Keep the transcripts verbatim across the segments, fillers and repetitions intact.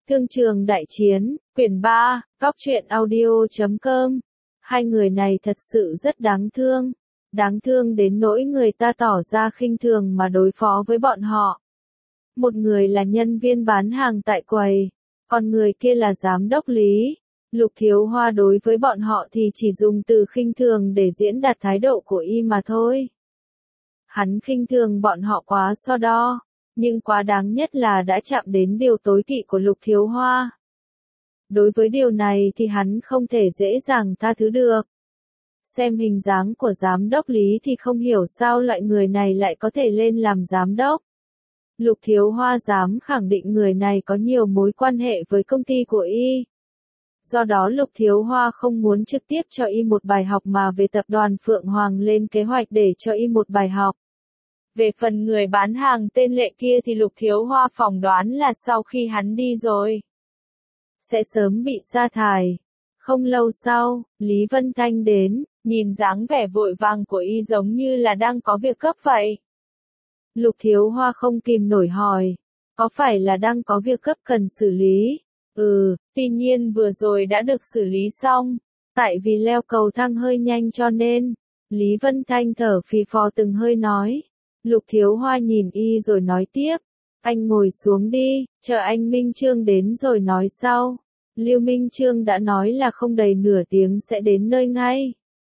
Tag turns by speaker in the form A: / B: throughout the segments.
A: Thương trường đại chiến, quyển ba, góc truyện audio chấm com. Hai người này thật sự rất đáng thương. Đáng thương đến nỗi người ta tỏ ra khinh thường mà đối phó với bọn họ. Một người là nhân viên bán hàng tại quầy, còn người kia là giám đốc Lý. Lục Thiếu Hoa đối với bọn họ thì chỉ dùng từ khinh thường để diễn đạt thái độ của y mà thôi. Hắn khinh thường bọn họ quá so đo, nhưng quá đáng nhất là đã chạm đến điều tối kỵ của Lục Thiếu Hoa. Đối với điều này thì hắn không thể dễ dàng tha thứ được. Xem hình dáng của giám đốc Lý thì không hiểu sao loại người này lại có thể lên làm giám đốc. Lục Thiếu Hoa dám khẳng định người này có nhiều mối quan hệ với công ty của y. Do đó Lục Thiếu Hoa không muốn trực tiếp cho y một bài học mà về tập đoàn Phượng Hoàng lên kế hoạch để cho y một bài học. Về phần người bán hàng tên Lệ kia thì Lục Thiếu Hoa phỏng đoán là sau khi hắn đi rồi, sẽ sớm bị sa thải. Không lâu sau, Lý Vân Thanh đến, nhìn dáng vẻ vội vàng của y giống như là đang có việc gấp vậy. Lục Thiếu Hoa không kìm nổi hỏi, có phải là đang có việc gấp cần xử lý? Ừ, tuy nhiên vừa rồi đã được xử lý xong, tại vì leo cầu thang hơi nhanh cho nên, Lý Vân Thanh thở phì phò từng hơi nói. Lục Thiếu Hoa nhìn y rồi nói tiếp, anh ngồi xuống đi, chờ anh Minh Trương đến rồi nói sau. Lưu Minh Trương đã nói là không đầy nửa tiếng sẽ đến nơi ngay.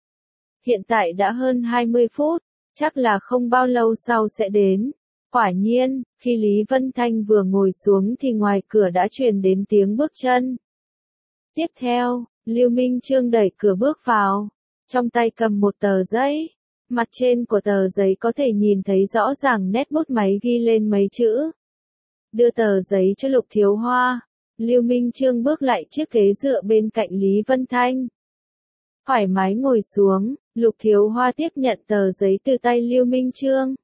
A: Hiện tại đã hơn hai mươi phút, chắc là không bao lâu sau sẽ đến. Quả nhiên, khi Lý Vân Thanh vừa ngồi xuống thì ngoài cửa đã truyền đến tiếng bước chân. Tiếp theo, Lưu Minh Trương đẩy cửa bước vào, trong tay cầm một tờ giấy. Mặt trên của tờ giấy có thể nhìn thấy rõ ràng nét bút máy ghi lên mấy chữ. Đưa tờ giấy cho Lục Thiếu Hoa, Lưu Minh Trương bước lại chiếc ghế dựa bên cạnh Lý Vân Thanh. Thoải mái ngồi xuống, Lục Thiếu Hoa tiếp nhận tờ giấy từ tay Lưu Minh Trương.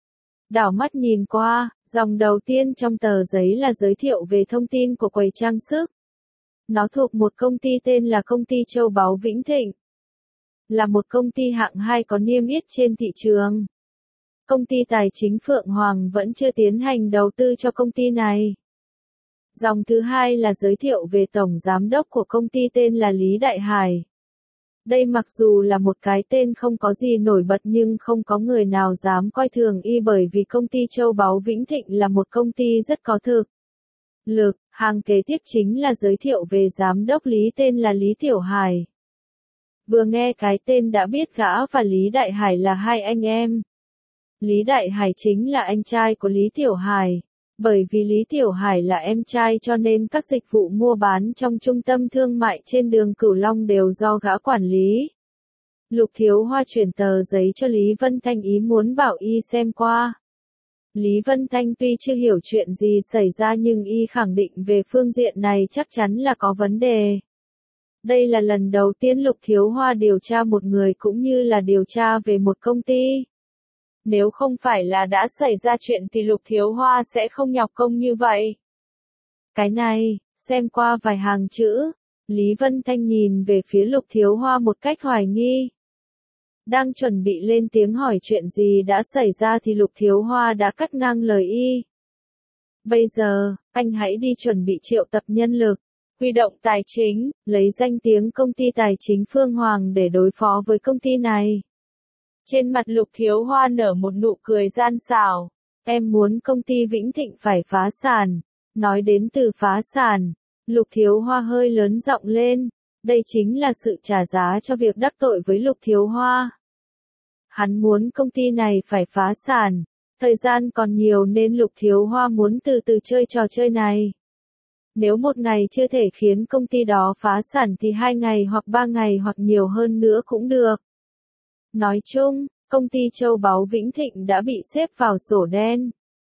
A: Đảo mắt nhìn qua, dòng đầu tiên trong tờ giấy là giới thiệu về thông tin của quầy trang sức. Nó thuộc một công ty tên là Công ty Châu Báu Vĩnh Thịnh. Là một công ty hạng hai có niêm yết trên thị trường. Công ty tài chính Phượng Hoàng vẫn chưa tiến hành đầu tư cho công ty này. Dòng thứ hai là giới thiệu về tổng giám đốc của công ty tên là Lý Đại Hải. Đây mặc dù là một cái tên không có gì nổi bật nhưng không có người nào dám coi thường y bởi vì công ty Châu Báu Vĩnh Thịnh là một công ty rất có thực lực. Hàng kế tiếp chính là giới thiệu về giám đốc Lý tên là Lý Tiểu Hải. Vừa nghe cái tên đã biết gã và Lý Đại Hải là hai anh em. Lý Đại Hải chính là anh trai của Lý Tiểu Hải. Bởi vì Lý Tiểu Hải là em trai cho nên các dịch vụ mua bán trong trung tâm thương mại trên đường Cửu Long đều do gã quản lý. Lục Thiếu Hoa chuyển tờ giấy cho Lý Vân Thanh ý muốn bảo y xem qua. Lý Vân Thanh tuy chưa hiểu chuyện gì xảy ra nhưng y khẳng định về phương diện này chắc chắn là có vấn đề. Đây là lần đầu tiên Lục Thiếu Hoa điều tra một người cũng như là điều tra về một công ty. Nếu không phải là đã xảy ra chuyện thì Lục Thiếu Hoa sẽ không nhọc công như vậy. Cái này, xem qua vài hàng chữ, Lý Vân Thanh nhìn về phía Lục Thiếu Hoa một cách hoài nghi. Đang chuẩn bị lên tiếng hỏi chuyện gì đã xảy ra thì Lục Thiếu Hoa đã cắt ngang lời y. Bây giờ, anh hãy đi chuẩn bị triệu tập nhân lực, huy động tài chính, lấy danh tiếng công ty tài chính Phương Hoàng để đối phó với công ty này. Trên mặt Lục Thiếu Hoa nở một nụ cười gian xảo. Em muốn công ty Vĩnh Thịnh phải phá sản. Nói đến từ phá sản, Lục Thiếu Hoa hơi lớn giọng lên. Đây chính là sự trả giá cho việc đắc tội với Lục Thiếu Hoa. Hắn muốn công ty này phải phá sản. Thời gian còn nhiều nên Lục Thiếu Hoa muốn từ từ chơi trò chơi này. Nếu một ngày chưa thể khiến công ty đó phá sản thì hai ngày hoặc ba ngày hoặc nhiều hơn nữa cũng được. Nói chung, công ty Châu Báu Vĩnh Thịnh đã bị xếp vào sổ đen.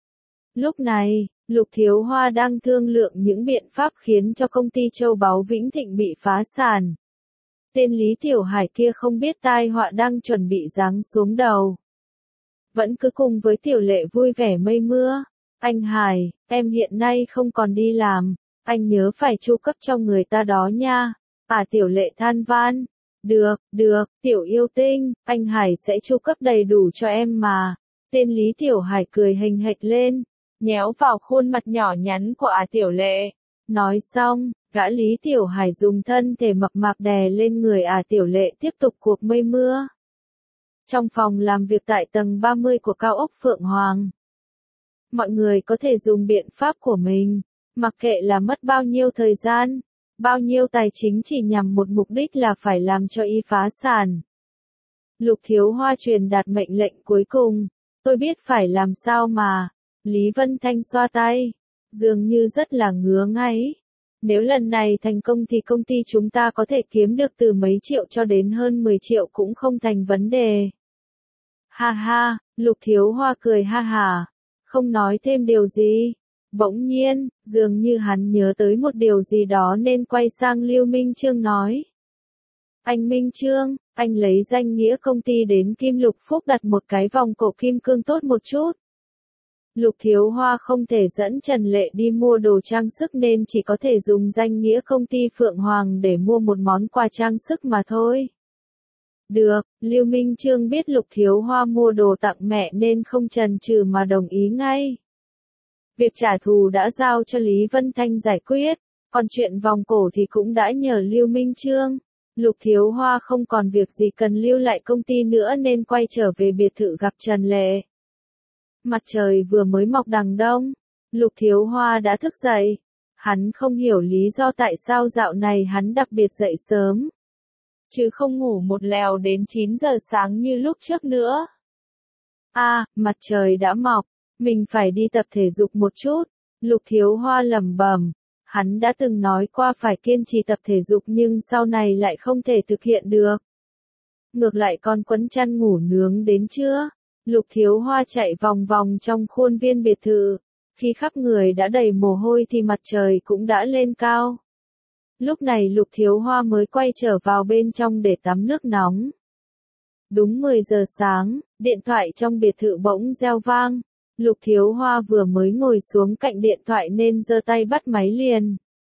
A: Lúc này, Lục Thiếu Hoa đang thương lượng những biện pháp khiến cho công ty Châu Báu Vĩnh Thịnh bị phá sản. Tên Lý Tiểu Hải kia không biết tai họa đang chuẩn bị giáng xuống đầu. Vẫn cứ cùng với Tiểu Lệ vui vẻ mây mưa. Anh Hải, em hiện nay không còn đi làm, anh nhớ phải chu cấp cho người ta đó nha. À Tiểu Lệ than van. Được, được, Tiểu yêu tinh, anh Hải sẽ chu cấp đầy đủ cho em mà. Tên Lý Tiểu Hải cười hình hệch lên, nhéo vào khuôn mặt nhỏ nhắn của à Tiểu Lệ. Nói xong, gã Lý Tiểu Hải dùng thân thể mập mạp đè lên người Ả Tiểu Lệ tiếp tục cuộc mây mưa. Trong phòng làm việc tại tầng ba mươi của cao ốc Phượng Hoàng, mọi người có thể dùng biện pháp của mình, mặc kệ là mất bao nhiêu thời gian, bao nhiêu tài chính chỉ nhằm một mục đích là phải làm cho y phá sản. Lục Thiếu Hoa truyền đạt mệnh lệnh cuối cùng, tôi biết phải làm sao mà, Lý Vân Thanh xoa tay, dường như rất là ngứa ngáy. Nếu lần này thành công thì công ty chúng ta có thể kiếm được từ mấy triệu cho đến hơn mười triệu cũng không thành vấn đề. Ha ha, Lục Thiếu Hoa cười ha hả, không nói thêm điều gì. Bỗng nhiên, dường như hắn nhớ tới một điều gì đó nên quay sang Lưu Minh Chương nói. Anh Minh Chương, anh lấy danh nghĩa công ty đến Kim Lục Phúc đặt một cái vòng cổ kim cương tốt một chút. Lục Thiếu Hoa không thể dẫn Trần Lệ đi mua đồ trang sức nên chỉ có thể dùng danh nghĩa công ty Phượng Hoàng để mua một món quà trang sức mà thôi. Được, Lưu Minh Chương biết Lục Thiếu Hoa mua đồ tặng mẹ nên không chần chừ mà đồng ý ngay. Việc trả thù đã giao cho Lý Vân Thanh giải quyết, còn chuyện vòng cổ thì cũng đã nhờ Lưu Minh Chương. Lục Thiếu Hoa không còn việc gì cần lưu lại công ty nữa nên quay trở về biệt thự gặp Trần Lệ. Mặt trời vừa mới mọc đằng đông, Lục Thiếu Hoa đã thức dậy. Hắn không hiểu lý do tại sao dạo này hắn đặc biệt dậy sớm, chứ không ngủ một lèo đến chín giờ sáng như lúc trước nữa. À, mặt trời đã mọc, mình phải đi tập thể dục một chút. Lục Thiếu Hoa lẩm bẩm, hắn đã từng nói qua phải kiên trì tập thể dục nhưng sau này lại không thể thực hiện được. Ngược lại còn quấn chăn ngủ nướng đến trưa. Lục Thiếu Hoa chạy vòng vòng trong khuôn viên biệt thự. Khi khắp người đã đầy mồ hôi thì mặt trời cũng đã lên cao. Lúc này Lục Thiếu Hoa mới quay trở vào bên trong để tắm nước nóng. Đúng mười giờ sáng, điện thoại trong biệt thự bỗng reo vang. Lục Thiếu Hoa vừa mới ngồi xuống cạnh điện thoại nên giơ tay bắt máy liền.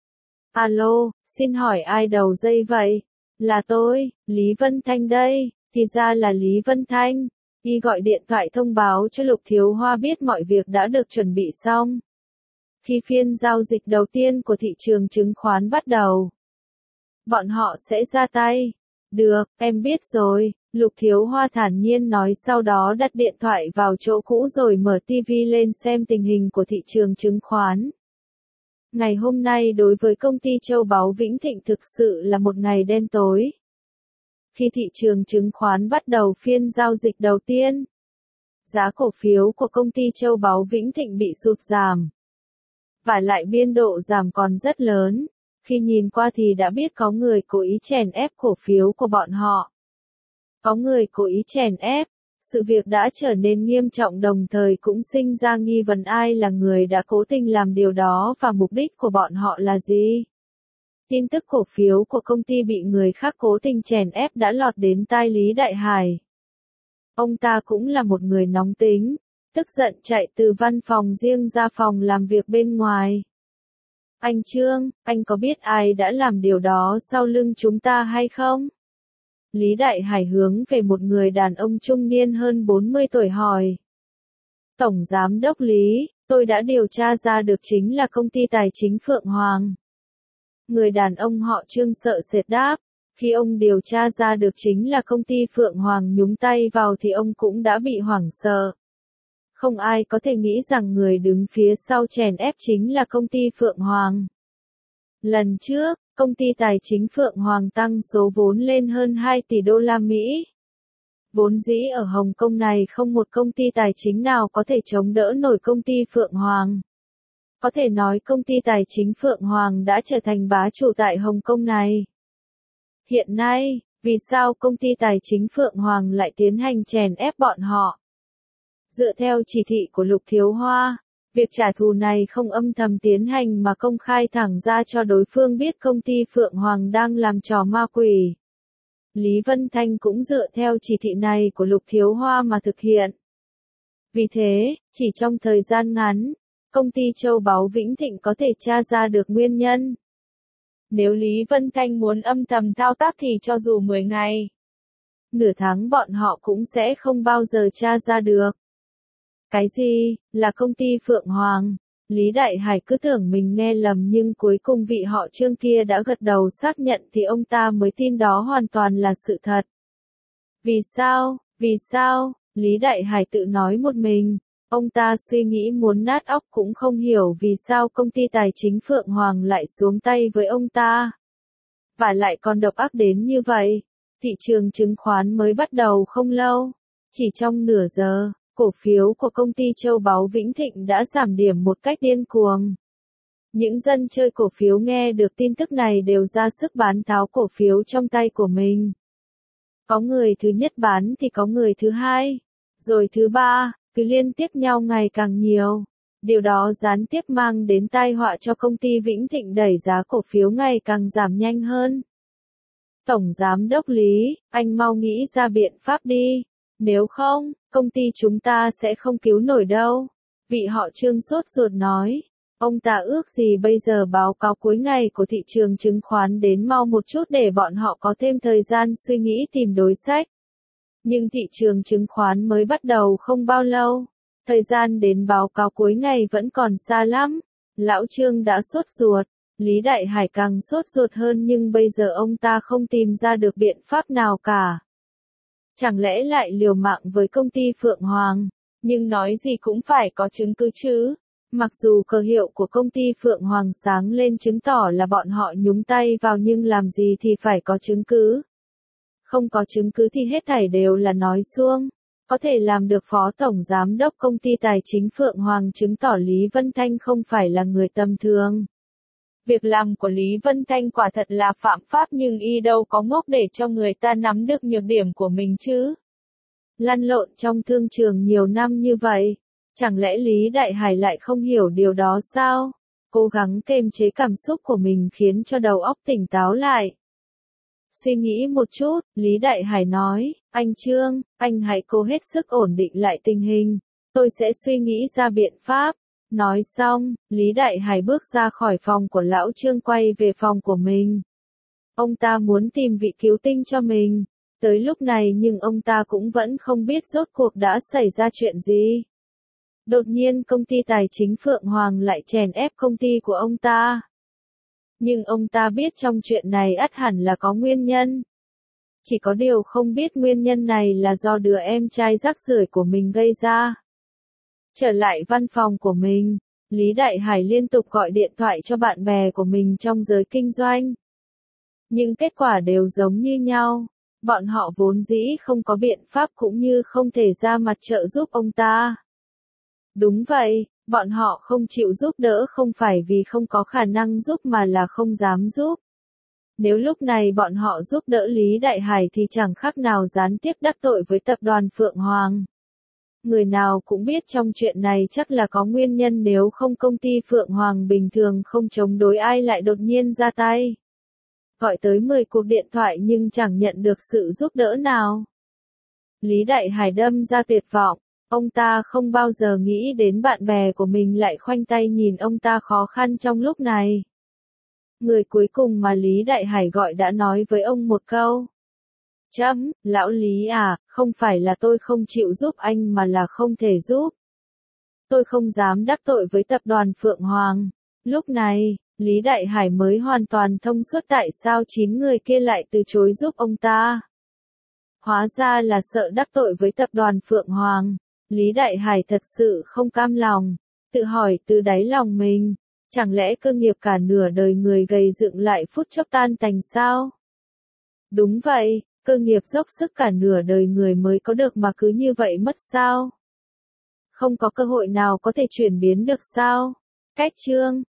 A: Alo, xin hỏi ai đầu dây vậy? Là tôi, Lý Vân Thanh đây, thì ra là Lý Vân Thanh. Y gọi điện thoại thông báo cho Lục Thiếu Hoa biết mọi việc đã được chuẩn bị xong. Khi phiên giao dịch đầu tiên của thị trường chứng khoán bắt đầu, bọn họ sẽ ra tay. Được, em biết rồi, Lục Thiếu Hoa thản nhiên nói, sau đó đặt điện thoại vào chỗ cũ rồi mở ti vi lên xem tình hình của thị trường chứng khoán. Ngày hôm nay đối với công ty Châu Báu Vĩnh Thịnh thực sự là một ngày đen tối. Khi thị trường chứng khoán bắt đầu phiên giao dịch đầu tiên, giá cổ phiếu của công ty Châu Báu Vĩnh Thịnh bị sụt giảm. Và lại biên độ giảm còn rất lớn, khi nhìn qua thì đã biết có người cố ý chèn ép cổ phiếu của bọn họ. Có người cố ý chèn ép, sự việc đã trở nên nghiêm trọng đồng thời cũng sinh ra nghi vấn ai là người đã cố tình làm điều đó và mục đích của bọn họ là gì. Tin tức cổ phiếu của công ty bị người khác cố tình chèn ép đã lọt đến tai Lý Đại Hải. Ông ta cũng là một người nóng tính, tức giận chạy từ văn phòng riêng ra phòng làm việc bên ngoài. Anh Trương, anh có biết ai đã làm điều đó sau lưng chúng ta hay không? Lý Đại Hải hướng về một người đàn ông trung niên hơn bốn mươi tuổi hỏi. Tổng Giám đốc Lý, tôi đã điều tra ra được chính là công ty tài chính Phượng Hoàng. Người đàn ông họ Trương sợ sệt đáp, khi ông điều tra ra được chính là công ty Phượng Hoàng nhúng tay vào thì ông cũng đã bị hoảng sợ. Không ai có thể nghĩ rằng người đứng phía sau chèn ép chính là công ty Phượng Hoàng. Lần trước, công ty tài chính Phượng Hoàng tăng số vốn lên hơn hai tỷ đô la Mỹ. Vốn dĩ ở Hồng Kông này không một công ty tài chính nào có thể chống đỡ nổi công ty Phượng Hoàng. Có thể nói công ty tài chính Phượng Hoàng đã trở thành bá chủ tại Hồng Kông này. Hiện nay, vì sao công ty tài chính Phượng Hoàng lại tiến hành chèn ép bọn họ? Dựa theo chỉ thị của Lục Thiếu Hoa, việc trả thù này không âm thầm tiến hành mà công khai thẳng ra cho đối phương biết công ty Phượng Hoàng đang làm trò ma quỷ. Lý Vân Thanh cũng dựa theo chỉ thị này của Lục Thiếu Hoa mà thực hiện. Vì thế, chỉ trong thời gian ngắn, công ty Châu Báu Vĩnh Thịnh có thể tra ra được nguyên nhân. Nếu Lý Vân Thanh muốn âm thầm thao tác thì cho dù mười ngày, nửa tháng bọn họ cũng sẽ không bao giờ tra ra được. Cái gì, là công ty Phượng Hoàng? Lý Đại Hải cứ tưởng mình nghe lầm nhưng cuối cùng vị họ Trương kia đã gật đầu xác nhận thì ông ta mới tin đó hoàn toàn là sự thật. Vì sao, vì sao, Lý Đại Hải tự nói một mình. Ông ta suy nghĩ muốn nát óc cũng không hiểu vì sao công ty tài chính Phượng Hoàng lại xuống tay với ông ta. Và lại còn độc ác đến như vậy. Thị trường chứng khoán mới bắt đầu không lâu. Chỉ trong nửa giờ, cổ phiếu của công ty Châu Báu Vĩnh Thịnh đã giảm điểm một cách điên cuồng. Những dân chơi cổ phiếu nghe được tin tức này đều ra sức bán tháo cổ phiếu trong tay của mình. Có người thứ nhất bán thì có người thứ hai, rồi thứ ba, cứ liên tiếp nhau ngày càng nhiều. Điều đó gián tiếp mang đến tai họa cho công ty Vĩnh Thịnh đẩy giá cổ phiếu ngày càng giảm nhanh hơn. Tổng Giám đốc Lý, anh mau nghĩ ra biện pháp đi. Nếu không, công ty chúng ta sẽ không cứu nổi đâu. Vị họ Trương sốt ruột nói. Ông ta ước gì bây giờ báo cáo cuối ngày của thị trường chứng khoán đến mau một chút để bọn họ có thêm thời gian suy nghĩ tìm đối sách. Nhưng thị trường chứng khoán mới bắt đầu không bao lâu. Thời gian đến báo cáo cuối ngày vẫn còn xa lắm. Lão Trương đã sốt ruột. Lý Đại Hải càng sốt ruột hơn nhưng bây giờ ông ta không tìm ra được biện pháp nào cả. Chẳng lẽ lại liều mạng với công ty Phượng Hoàng? Nhưng nói gì cũng phải có chứng cứ chứ. Mặc dù cờ hiệu của công ty Phượng Hoàng sáng lên chứng tỏ là bọn họ nhúng tay vào nhưng làm gì thì phải có chứng cứ. Không có chứng cứ thì hết thảy đều là nói suông. Có thể làm được phó tổng giám đốc công ty tài chính Phượng Hoàng chứng tỏ Lý Vân Thanh không phải là người tầm thường. Việc làm của Lý Vân Thanh quả thật là phạm pháp nhưng y đâu có ngốc để cho người ta nắm được nhược điểm của mình chứ. Lăn lộn trong thương trường nhiều năm như vậy, chẳng lẽ Lý Đại Hải lại không hiểu điều đó sao? Cố gắng kềm chế cảm xúc của mình khiến cho đầu óc tỉnh táo lại. Suy nghĩ một chút, Lý Đại Hải nói, anh Trương, anh hãy cố hết sức ổn định lại tình hình, tôi sẽ suy nghĩ ra biện pháp. Nói xong, Lý Đại Hải bước ra khỏi phòng của lão Trương quay về phòng của mình. Ông ta muốn tìm vị cứu tinh cho mình. Tới lúc này nhưng ông ta cũng vẫn không biết rốt cuộc đã xảy ra chuyện gì. Đột nhiên công ty tài chính Phượng Hoàng lại chèn ép công ty của ông ta. Nhưng ông ta biết trong chuyện này ắt hẳn là có nguyên nhân. Chỉ có điều không biết nguyên nhân này là do đứa em trai rác rưởi của mình gây ra. Trở lại văn phòng của mình, Lý Đại Hải liên tục gọi điện thoại cho bạn bè của mình trong giới kinh doanh. Nhưng kết quả đều giống như nhau. Bọn họ vốn dĩ không có biện pháp cũng như không thể ra mặt trợ giúp ông ta. Đúng vậy, bọn họ không chịu giúp đỡ không phải vì không có khả năng giúp mà là không dám giúp. Nếu lúc này bọn họ giúp đỡ Lý Đại Hải thì chẳng khác nào gián tiếp đắc tội với tập đoàn Phượng Hoàng. Người nào cũng biết trong chuyện này chắc là có nguyên nhân nếu không công ty Phượng Hoàng bình thường không chống đối ai lại đột nhiên ra tay. Gọi tới mười cuộc điện thoại nhưng chẳng nhận được sự giúp đỡ nào. Lý Đại Hải đâm ra tuyệt vọng, ông ta không bao giờ nghĩ đến bạn bè của mình lại khoanh tay nhìn ông ta khó khăn trong lúc này. Người cuối cùng mà Lý Đại Hải gọi đã nói với ông một câu. Chấm, lão Lý à, không phải là tôi không chịu giúp anh mà là không thể giúp. Tôi không dám đắc tội với tập đoàn Phượng Hoàng. Lúc này, Lý Đại Hải mới hoàn toàn thông suốt tại sao chín người kia lại từ chối giúp ông ta. Hóa ra là sợ đắc tội với tập đoàn Phượng Hoàng. Lý Đại Hải thật sự không cam lòng, tự hỏi từ đáy lòng mình, chẳng lẽ cơ nghiệp cả nửa đời người gầy dựng lại phút chốc tan tành sao? Đúng vậy, cơ nghiệp dốc sức cả nửa đời người mới có được mà cứ như vậy mất sao? Không có cơ hội nào có thể chuyển biến được sao? Cách chương